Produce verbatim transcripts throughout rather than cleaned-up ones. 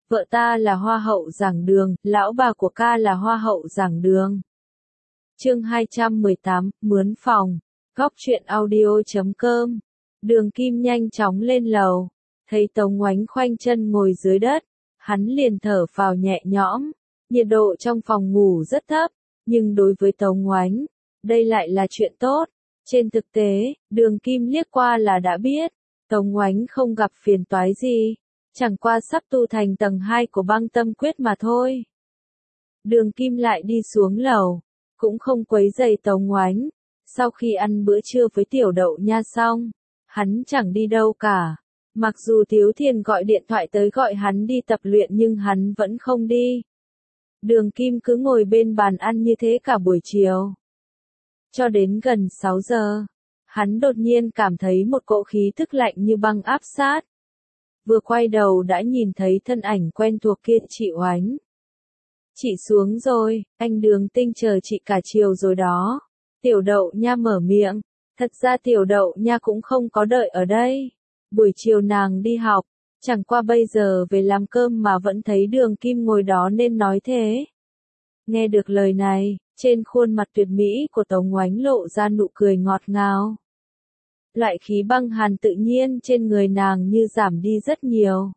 vợ ta là hoa hậu giảng đường, lão bà của ca là hoa hậu giảng đường. Chương hai trăm mười tám, mướn phòng. Góc truyện audio chấm com. Đường Kim nhanh chóng lên lầu, thấy Tống Ngoánh khoanh chân ngồi dưới đất, hắn liền thở phào nhẹ nhõm. Nhiệt độ trong phòng ngủ rất thấp, nhưng đối với Tống Ngoánh, đây lại là chuyện tốt. Trên thực tế, Đường Kim liếc qua là đã biết, Tống Ngoánh không gặp phiền toái gì, chẳng qua sắp tu thành tầng hai của băng tâm quyết mà thôi. Đường Kim lại đi xuống lầu, cũng không quấy rầy Tống Ngoánh. Sau khi ăn bữa trưa với Tiểu Đậu Nha xong, hắn chẳng đi đâu cả. Mặc dù Tiếu Thiền gọi điện thoại tới gọi hắn đi tập luyện nhưng hắn vẫn không đi. Đường Kim cứ ngồi bên bàn ăn như thế cả buổi chiều. Cho đến gần sáu giờ, hắn đột nhiên cảm thấy một cỗ khí tức lạnh như băng áp sát. Vừa quay đầu đã nhìn thấy thân ảnh quen thuộc kia, chị Oánh. Chị xuống rồi, anh Đường Tinh chờ chị cả chiều rồi đó. Tiểu Đậu Nha mở miệng, thật ra Tiểu Đậu Nha cũng không có đợi ở đây. Buổi chiều nàng đi học, chẳng qua bây giờ về làm cơm mà vẫn thấy Đường Kim ngồi đó nên nói thế. Nghe được lời này, trên khuôn mặt tuyệt mỹ của Tống Ngoánh lộ ra nụ cười ngọt ngào. Loại khí băng hàn tự nhiên trên người nàng như giảm đi rất nhiều.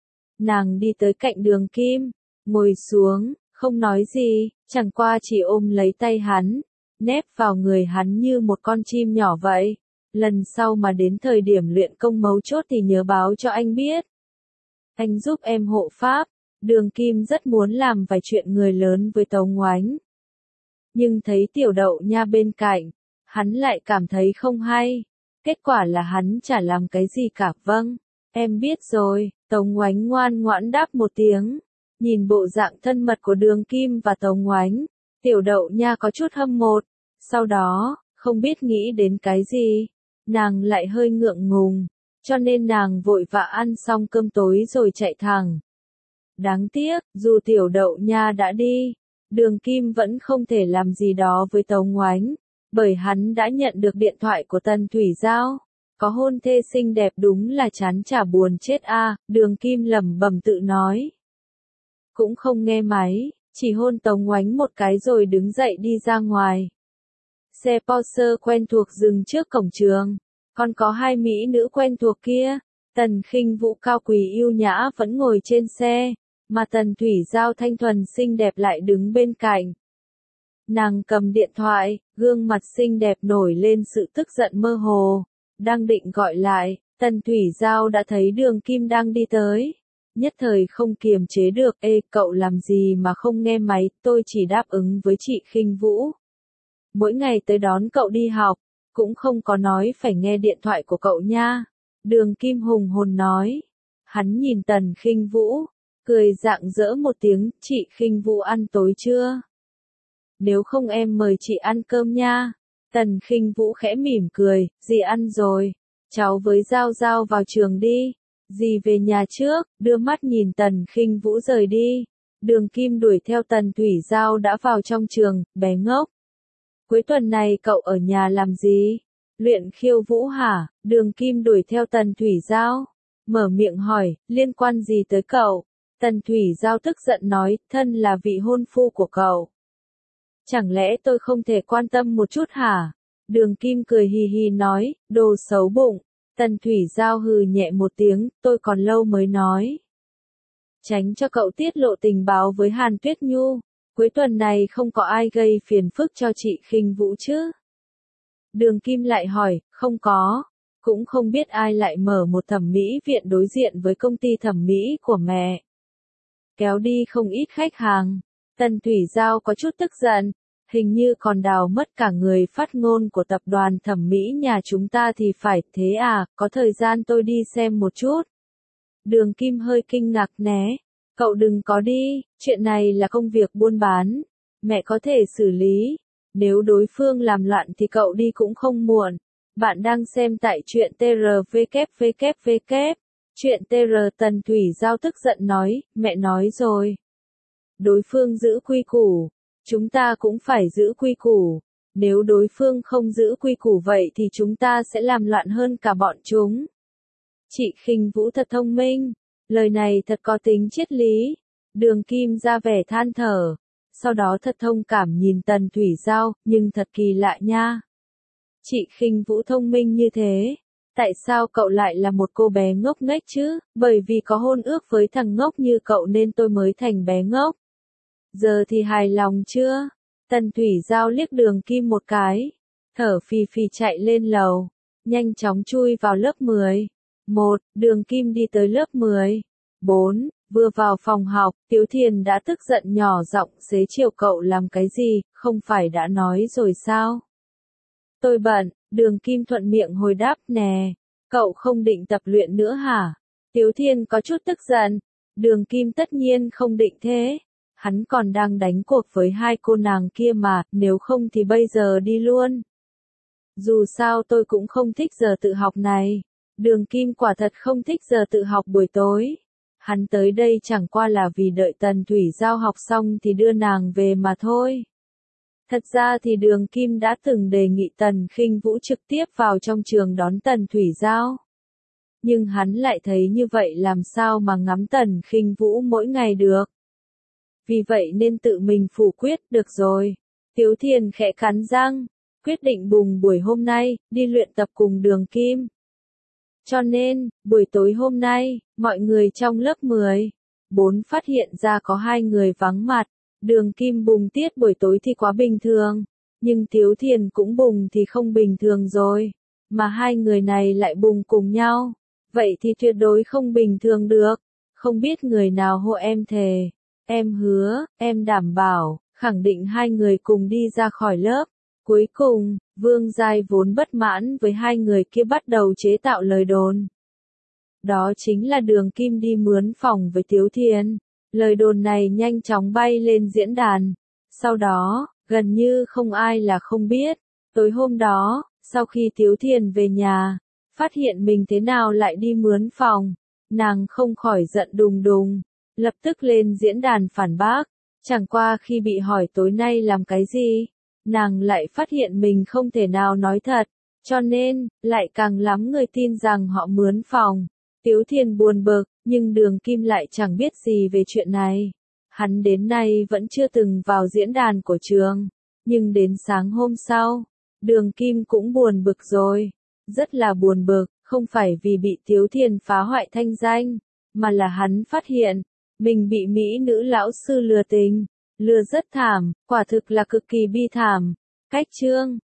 Nàng đi tới cạnh Đường Kim, ngồi xuống, không nói gì, chẳng qua chỉ ôm lấy tay hắn, nép vào người hắn như một con chim nhỏ vậy. Lần sau mà đến thời điểm luyện công mấu chốt thì nhớ báo cho anh biết. Anh giúp em hộ pháp. Đường Kim rất muốn làm vài chuyện người lớn với Tống Ngoánh. Nhưng thấy Tiểu Đậu Nha bên cạnh, hắn lại cảm thấy không hay. Kết quả là hắn chả làm cái gì cả. Vâng, em biết rồi. Tống Ngoánh ngoan ngoãn đáp một tiếng. Nhìn bộ dạng thân mật của Đường Kim và Tống Ngoánh, Tiểu Đậu Nha có chút hâm mộ. Sau đó, không biết nghĩ đến cái gì, nàng lại hơi ngượng ngùng, cho nên nàng vội vã ăn xong cơm tối rồi chạy thẳng. Đáng tiếc, dù Tiểu Đậu Nha đã đi, Đường Kim vẫn không thể làm gì đó với Tống Ngoánh, bởi hắn đã nhận được điện thoại của Tần Thủy Giao. Có hôn thê xinh đẹp đúng là chán chả buồn chết a, Đường Kim lẩm bẩm tự nói. Cũng không nghe máy, chỉ hôn Tống Ngoánh một cái rồi đứng dậy đi ra ngoài. Xe Porsche quen thuộc dừng trước cổng trường, còn có hai mỹ nữ quen thuộc kia. Tần Khinh Vũ cao quý yêu nhã vẫn ngồi trên xe, mà Tần Thủy Giao thanh thuần xinh đẹp lại đứng bên cạnh. Nàng cầm điện thoại, gương mặt xinh đẹp nổi lên sự tức giận mơ hồ, đang định gọi lại, Tần Thủy Giao đã thấy Đường Kim đang đi tới. Nhất thời không kiềm chế được, ê cậu làm gì mà không nghe máy, tôi chỉ đáp ứng với chị Khinh Vũ. Mỗi ngày tới đón cậu đi học, cũng không có nói phải nghe điện thoại của cậu nha. Đường Kim hùng hồn nói. Hắn nhìn Tần Khinh Vũ, cười rạng rỡ một tiếng, chị Khinh Vũ ăn tối chưa? Nếu không em mời chị ăn cơm nha. Tần Khinh Vũ khẽ mỉm cười, dì ăn rồi, cháu với Giao Giao vào trường đi. Dì về nhà trước, đưa mắt nhìn Tần Khinh Vũ rời đi. Đường Kim đuổi theo Tần Thủy Giao đã vào trong trường, bé ngốc. Cuối tuần này cậu ở nhà làm gì? Luyện khiêu vũ hả? Đường Kim đuổi theo Tần Thủy Giao, mở miệng hỏi, liên quan gì tới cậu? Tần Thủy Giao tức giận nói, thân là vị hôn phu của cậu. Chẳng lẽ tôi không thể quan tâm một chút hả? Đường Kim cười hì hì nói, đồ xấu bụng. Tần Thủy Giao hừ nhẹ một tiếng, tôi còn lâu mới nói. Tránh cho cậu tiết lộ tình báo với Hàn Tuyết Nhu. Cuối tuần này không có ai gây phiền phức cho chị Khinh Vũ chứ? Đường Kim lại hỏi, không có. Cũng không biết ai lại mở một thẩm mỹ viện đối diện với công ty thẩm mỹ của mẹ. Kéo đi không ít khách hàng. Tần Thủy Giao có chút tức giận. Hình như còn đào mất cả người phát ngôn của tập đoàn thẩm mỹ nhà chúng ta thì phải, thế à, có thời gian tôi đi xem một chút. Đường Kim hơi kinh ngạc né. Cậu đừng có đi, chuyện này là công việc buôn bán. Mẹ có thể xử lý. Nếu đối phương làm loạn thì cậu đi cũng không muộn. Bạn đang xem tại truyện tê rờ vê kép vê kép vê kép. Truyện tê rờ. Tần Thủy Giao tức giận nói, mẹ nói rồi. Đối phương giữ quy củ, chúng ta cũng phải giữ quy củ. Nếu đối phương không giữ quy củ vậy thì chúng ta sẽ làm loạn hơn cả bọn chúng. Chị Khinh Vũ thật thông minh. Lời này thật có tính triết lý. Đường Kim ra vẻ than thở. Sau đó thật thông cảm nhìn Tần Thủy Giao, nhưng thật kỳ lạ nha. Chị Khinh Vũ thông minh như thế. Tại sao cậu lại là một cô bé ngốc nghếch chứ? Bởi vì có hôn ước với thằng ngốc như cậu nên tôi mới thành bé ngốc. Giờ thì hài lòng chưa? Tần Thủy Giao liếc Đường Kim một cái. Thở phì phì chạy lên lầu. Nhanh chóng chui vào lớp mười. Một, Đường Kim đi tới lớp mười. Bốn, vừa vào phòng học, Tiếu Thiền đã tức giận nhỏ giọng xế chiều cậu làm cái gì, không phải đã nói rồi sao? Tôi bận, Đường Kim thuận miệng hồi đáp nè. Cậu không định tập luyện nữa hả? Tiếu Thiên có chút tức giận. Đường Kim tất nhiên không định thế. Hắn còn đang đánh cuộc với hai cô nàng kia mà, nếu không thì bây giờ đi luôn. Dù sao tôi cũng không thích giờ tự học này. Đường Kim quả thật không thích giờ tự học buổi tối. Hắn tới đây chẳng qua là vì đợi Tần Thủy Giao học xong thì đưa nàng về mà thôi. Thật ra thì Đường Kim đã từng đề nghị Tần Khinh Vũ trực tiếp vào trong trường đón Tần Thủy Giao. Nhưng hắn lại thấy như vậy làm sao mà ngắm Tần Khinh Vũ mỗi ngày được. Vì vậy nên tự mình phủ quyết, được rồi. Tiếu Thiền khẽ cắn răng, quyết định bùng buổi hôm nay, đi luyện tập cùng Đường Kim. Cho nên, buổi tối hôm nay, mọi người trong lớp mười, bốn phát hiện ra có hai người vắng mặt. Đường Kim bùng tiết buổi tối thì quá bình thường, nhưng Tiếu Thiền cũng bùng thì không bình thường rồi. Mà hai người này lại bùng cùng nhau, vậy thì tuyệt đối không bình thường được. Không biết người nào hộ em thề. Em hứa, em đảm bảo, khẳng định hai người cùng đi ra khỏi lớp. Cuối cùng, Vương Giai vốn bất mãn với hai người kia bắt đầu chế tạo lời đồn. Đó chính là Đường Kim đi mướn phòng với Tiếu Thiền. Lời đồn này nhanh chóng bay lên diễn đàn. Sau đó, gần như không ai là không biết. Tối hôm đó, sau khi Tiếu Thiền về nhà, phát hiện mình thế nào lại đi mướn phòng, nàng không khỏi giận đùng đùng, lập tức lên diễn đàn phản bác. Chẳng qua khi bị hỏi tối nay làm cái gì, nàng lại phát hiện mình không thể nào nói thật, cho nên, lại càng lắm người tin rằng họ mướn phòng. Tiếu Thiền buồn bực, nhưng Đường Kim lại chẳng biết gì về chuyện này. Hắn đến nay vẫn chưa từng vào diễn đàn của trường. Nhưng đến sáng hôm sau, Đường Kim cũng buồn bực rồi. Rất là buồn bực, không phải vì bị Tiếu Thiền phá hoại thanh danh, mà là hắn phát hiện, mình bị mỹ nữ lão sư lừa tình. Lừa rất thảm, quả thực là cực kỳ bi thảm. Cách chương